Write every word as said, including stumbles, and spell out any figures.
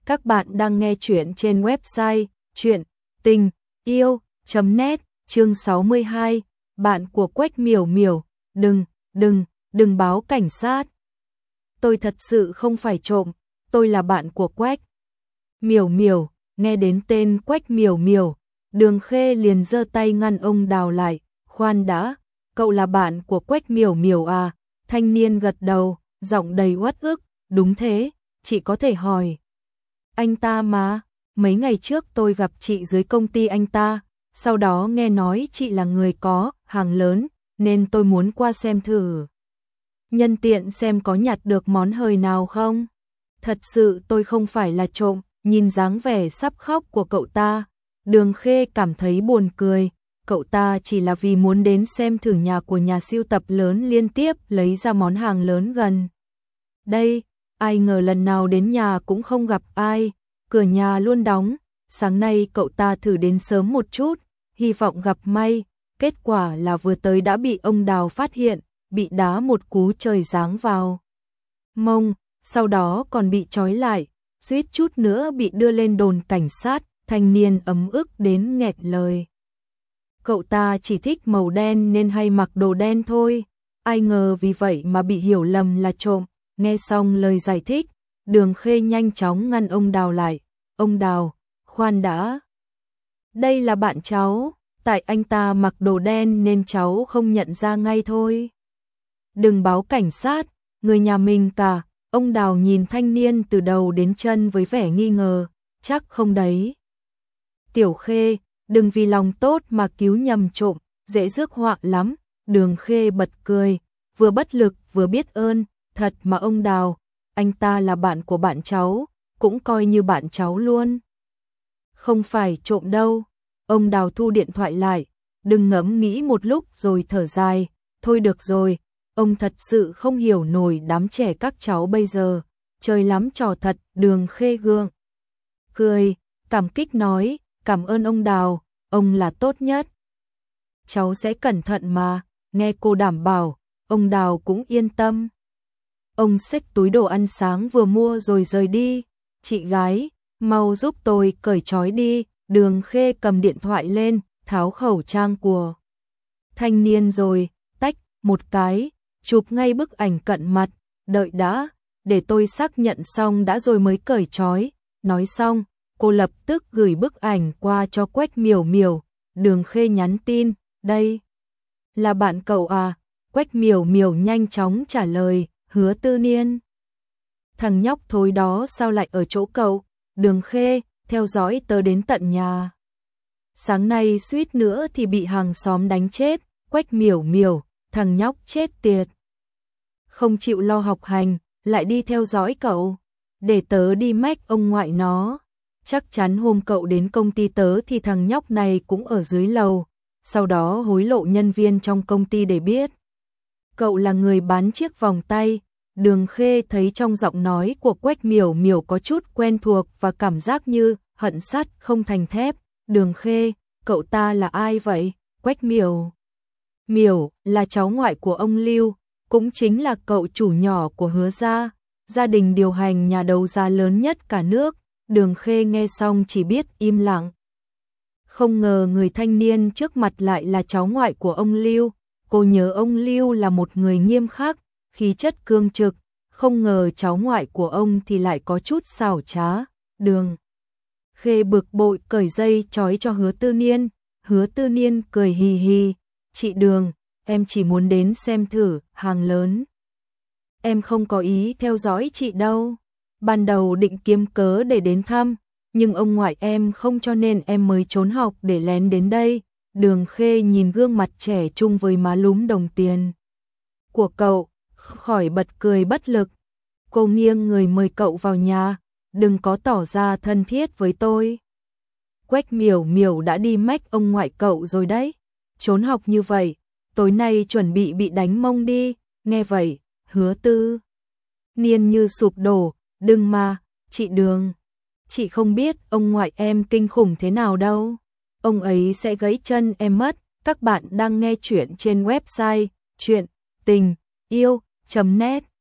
Các bạn đang nghe chuyện trên website chuyện tình yêu chấm net, chương sáu mươi hai, bạn của Quách Miểu Miểu, đừng, đừng, đừng báo cảnh sát. Tôi thật sự không phải trộm, tôi là bạn của Quách Miểu Miểu. Nghe đến tên Quách Miểu Miểu, Đường Khê liền giơ tay ngăn ông Đào lại. Khoan đã, cậu là bạn của Quách Miểu Miểu à? Thanh niên gật đầu, giọng đầy uất ức. Đúng thế, chị có thể hỏi anh ta mà. Mấy ngày trước tôi gặp chị dưới công ty anh ta, sau đó nghe nói chị là người có hàng lớn, nên tôi muốn qua xem thử. Nhân tiện xem có nhặt được món hời nào không. Thật sự tôi không phải là trộm. Nhìn dáng vẻ sắp khóc của cậu ta, Đường Khê cảm thấy buồn cười. Cậu ta chỉ là vì muốn đến xem thử nhà của nhà sưu tập lớn liên tiếp lấy ra món hàng lớn gần đây. Ai ngờ lần nào đến nhà cũng không gặp ai, cửa nhà luôn đóng. Sáng nay cậu ta thử đến sớm một chút, hy vọng gặp may. Kết quả là vừa tới đã bị ông Đào phát hiện, bị đá một cú trời giáng vào mông, sau đó còn bị trói lại, suýt chút nữa bị đưa lên đồn cảnh sát. Thanh niên ấm ức đến nghẹt lời. Cậu ta chỉ thích màu đen nên hay mặc đồ đen thôi, ai ngờ vì vậy mà bị hiểu lầm là trộm. Nghe xong lời giải thích, Đường Khê nhanh chóng ngăn ông Đào lại. Ông Đào, khoan đã. Đây là bạn cháu, tại anh ta mặc đồ đen nên cháu không nhận ra ngay thôi. Đừng báo cảnh sát, người nhà mình cả. Ông Đào nhìn thanh niên từ đầu đến chân với vẻ nghi ngờ. Chắc không đấy. Tiểu Khê, đừng vì lòng tốt mà cứu nhầm trộm, dễ rước họa lắm. Đường Khê bật cười, vừa bất lực vừa biết ơn. Thật mà ông Đào, anh ta là bạn của bạn cháu, cũng coi như bạn cháu luôn. Không phải trộm đâu. Ông Đào thu điện thoại lại, đừng ngẫm nghĩ một lúc rồi thở dài. Thôi được rồi, ông thật sự không hiểu nổi đám trẻ các cháu bây giờ, chơi lắm trò thật. Đường Khê gượng cười, cảm kích nói, cảm ơn ông Đào, ông là tốt nhất. Cháu sẽ cẩn thận mà. Nghe cô đảm bảo, ông Đào cũng yên tâm. Ông xách túi đồ ăn sáng vừa mua rồi rời đi. Chị gái, mau giúp tôi cởi trói đi. Đường Khê cầm điện thoại lên, tháo khẩu trang của thanh niên rồi tách một cái, chụp ngay bức ảnh cận mặt. Đợi đã, để tôi xác nhận xong đã rồi mới cởi trói. Nói xong, cô lập tức gửi bức ảnh qua cho Quách Miểu Miểu. Đường Khê nhắn tin, đây là bạn cậu à? Quách Miểu Miểu nhanh chóng trả lời, Hứa Tư Niên. Thằng nhóc thối đó sao lại ở chỗ cậu? Đường Khê, theo dõi tớ đến tận nhà. Sáng nay suýt nữa thì bị hàng xóm đánh chết. Quách Miểu Miểu, thằng nhóc chết tiệt. Không chịu lo học hành, lại đi theo dõi cậu. Để tớ đi mách ông ngoại nó. Chắc chắn hôm cậu đến công ty tớ thì thằng nhóc này cũng ở dưới lầu. Sau đó hối lộ nhân viên trong công ty để biết cậu là người bán chiếc vòng tay. Đường Khê thấy trong giọng nói của Quách Miểu Miểu có chút quen thuộc và cảm giác như hận sắt không thành thép. Đường Khê, cậu ta là ai vậy? Quách Miểu Miểu là cháu ngoại của ông Lưu, cũng chính là cậu chủ nhỏ của Hứa gia, gia đình điều hành nhà đấu giá lớn nhất cả nước. Đường Khê nghe xong chỉ biết im lặng. Không ngờ người thanh niên trước mặt lại là cháu ngoại của ông Lưu. Cô nhớ ông Lưu là một người nghiêm khắc, khí chất cương trực, không ngờ cháu ngoại của ông thì lại có chút xảo trá. Đường Khê bực bội cởi dây trói cho Hứa Tư Niên. Hứa Tư Niên cười hì hì, chị Đường, em chỉ muốn đến xem thử hàng lớn. Em không có ý theo dõi chị đâu. Ban đầu định kiếm cớ để đến thăm, nhưng ông ngoại em không cho nên em mới trốn học để lén đến đây. Đường Khê nhìn gương mặt trẻ trung với má lúm đồng tiền của cậu, khỏi bật cười bất lực. Cô nghiêng người mời cậu vào nhà, đừng có tỏ ra thân thiết với tôi. Quách Miểu Miểu đã đi mách ông ngoại cậu rồi đấy. Trốn học như vậy, tối nay chuẩn bị bị đánh mông đi. Nghe vậy, Hứa Tư Niên như sụp đổ, đừng mà, chị Đường. Chị không biết ông ngoại em kinh khủng thế nào đâu. Ông ấy sẽ gãy chân em mất. Các bạn đang nghe chuyện trên website chuyện tình yêu chấm net.